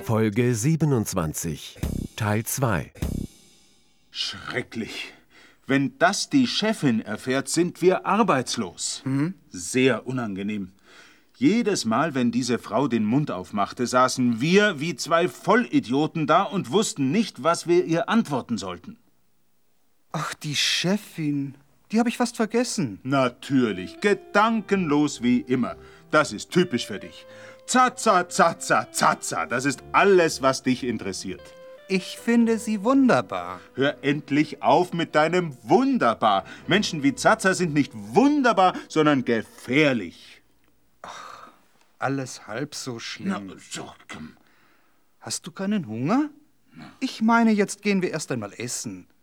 Folge 27, Teil 2. Schrecklich. Wenn das die Chefin erfährt, sind wir arbeitslos. Sehr unangenehm. Jedes Mal, wenn diese Frau den Mund aufmachte, saßen wir wie zwei Vollidioten da und wussten nicht, was wir ihr antworten sollten. Ach, die Chefin. Die habe ich fast vergessen. Natürlich, gedankenlos wie immer. Das ist typisch für dich. Zaza, zaza, zaza, das ist alles, was dich interessiert. Ich finde sie wunderbar. Hör endlich auf mit deinem Wunderbar. Menschen wie Zaza sind nicht wunderbar, sondern gefährlich. Ach, alles halb so schlimm. Na, so, komm. Hast du keinen Hunger? Ich meine, jetzt gehen wir erst einmal essen.